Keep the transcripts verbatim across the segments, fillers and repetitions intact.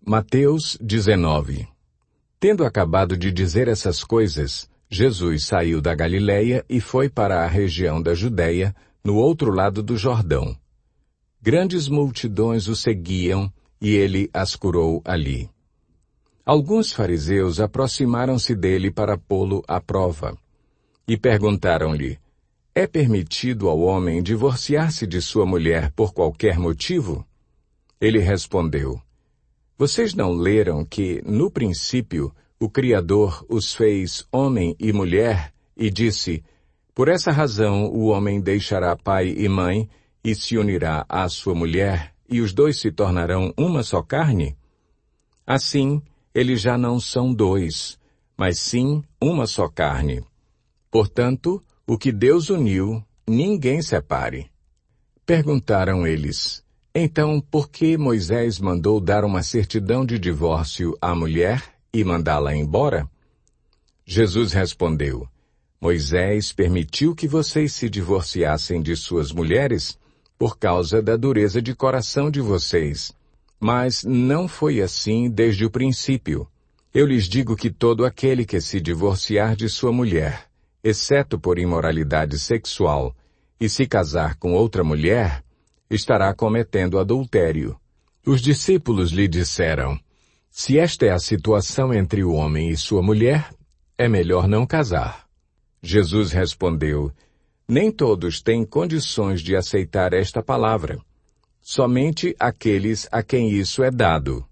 Mateus dezenove. Tendo acabado de dizer essas coisas, Jesus saiu da Galileia e foi para a região da Judéia, no outro lado do Jordão. Grandes multidões o seguiam, e ele as curou ali. Alguns fariseus aproximaram-se dele para pô-lo à prova, e perguntaram-lhe: é permitido ao homem divorciar-se de sua mulher por qualquer motivo? Ele respondeu: vocês não leram que, no princípio, o Criador os fez homem e mulher, e disse: por essa razão o homem deixará pai e mãe, e se unirá à sua mulher, e os dois se tornarão uma só carne? Assim, eles já não são dois, mas sim uma só carne. Portanto, o que Deus uniu, ninguém separe. Perguntaram eles: então, por que Moisés mandou dar uma certidão de divórcio à mulher e mandá-la embora? Jesus respondeu: Moisés permitiu que vocês se divorciassem de suas mulheres por causa da dureza de coração de vocês. Mas não foi assim desde o princípio. Eu lhes digo que todo aquele que se divorciar de sua mulher, exceto por imoralidade sexual, e se casar com outra mulher, estará cometendo adultério. Os discípulos lhe disseram: se esta é a situação entre o homem e sua mulher, é melhor não casar. Jesus respondeu: nem todos têm condições de aceitar esta palavra. Somente aqueles a quem isso é dado.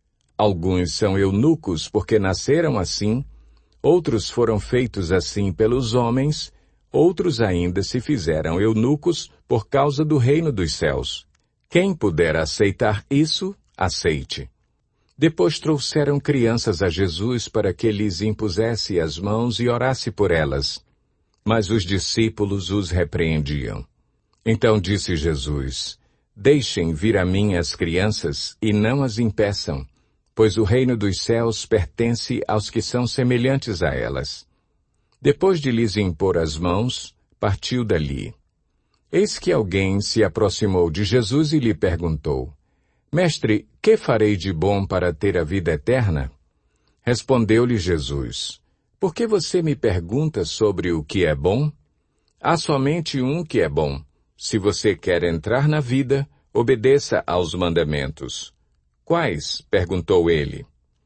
Alguns são eunucos porque nasceram assim, outros foram feitos assim pelos homens, outros ainda se fizeram eunucos por causa do reino dos céus. Quem puder aceitar isso, aceite. Depois trouxeram crianças a Jesus para que lhes impusesse as mãos e orasse por elas. Mas os discípulos os repreendiam. Então disse Jesus: deixem vir a mim as crianças e não as impeçam, pois o reino dos céus pertence aos que são semelhantes a elas. Depois de lhes impor as mãos, partiu dali. Eis que alguém se aproximou de Jesus e lhe perguntou: Mestre, que farei de bom para ter a vida eterna? Respondeu-lhe Jesus: por que você me pergunta sobre o que é bom? Há somente um que é bom. Se você quer entrar na vida, obedeça aos mandamentos. Quais? Perguntou ele.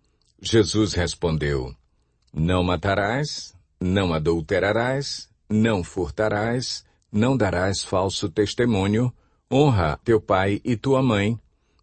Jesus respondeu: não matarás, não adulterarás, não furtarás, não darás falso testemunho, honra teu pai e tua mãe,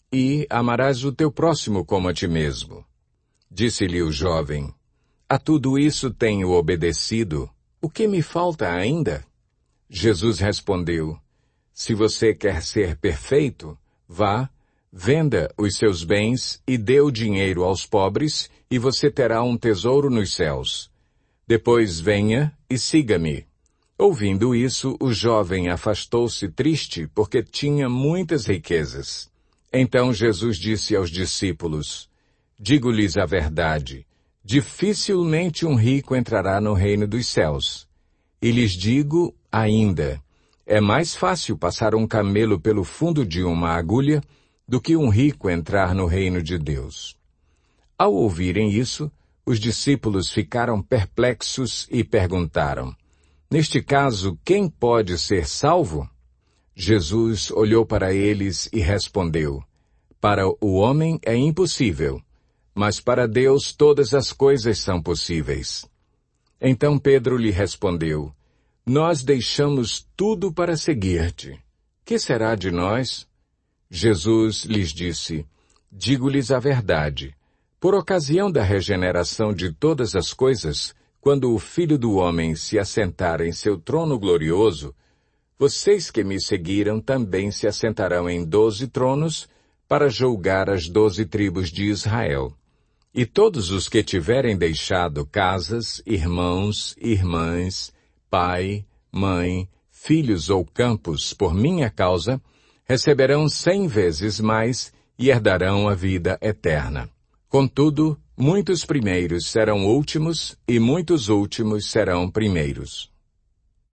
e amarás o teu próximo como a ti mesmo. Disse-lhe o jovem: a tudo isso tenho obedecido, o que me falta ainda? Jesus respondeu: se você quer ser perfeito, vá, venda os seus bens e dê o dinheiro aos pobres, e você terá um tesouro nos céus. Depois venha e siga-me. Ouvindo isso, o jovem afastou-se triste, porque tinha muitas riquezas. Então Jesus disse aos discípulos: digo-lhes a verdade, dificilmente um rico entrará no reino dos céus. E lhes digo ainda, é mais fácil passar um camelo pelo fundo de uma agulha do que um rico entrar no reino de Deus. Ao ouvirem isso, os discípulos ficaram perplexos e perguntaram: neste caso, quem pode ser salvo? Jesus olhou para eles e respondeu: para o homem é impossível, mas para Deus todas as coisas são possíveis. Então Pedro lhe respondeu: nós deixamos tudo para seguir-te. Que será de nós? Jesus lhes disse: digo-lhes a verdade. Por ocasião da regeneração de todas as coisas, quando o Filho do Homem se assentar em seu trono glorioso, vocês que me seguiram também se assentarão em doze tronos para julgar as doze tribos de Israel. E todos os que tiverem deixado casas, irmãos, irmãs, pai, mãe, filhos ou campos por minha causa, receberão cem vezes mais e herdarão a vida eterna. Contudo, muitos primeiros serão últimos e muitos últimos serão primeiros.